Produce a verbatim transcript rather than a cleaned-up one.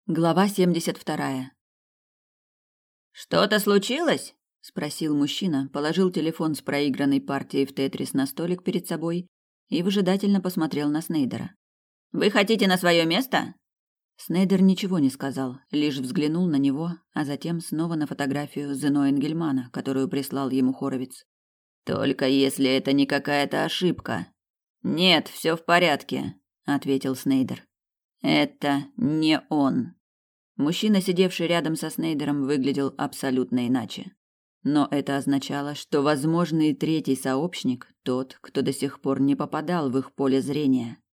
Глава семьдесят вторая. «Что-то случилось?» – спросил мужчина, положил телефон с проигранной партией в Тетрис на столик перед собой и выжидательно посмотрел на Снейдера. «Вы хотите на свое место?» Снейдер ничего не сказал, лишь взглянул на него, а затем снова на фотографию Зено Энгельмана, которую прислал ему Хоровиц. «Только если это не какая-то ошибка». «Нет, все в порядке», – ответил Снейдер. «Это не он». Мужчина, сидевший рядом со Снейдером, выглядел абсолютно иначе. Но это означало, что возможный третий сообщник – тот, кто до сих пор не попадал в их поле зрения.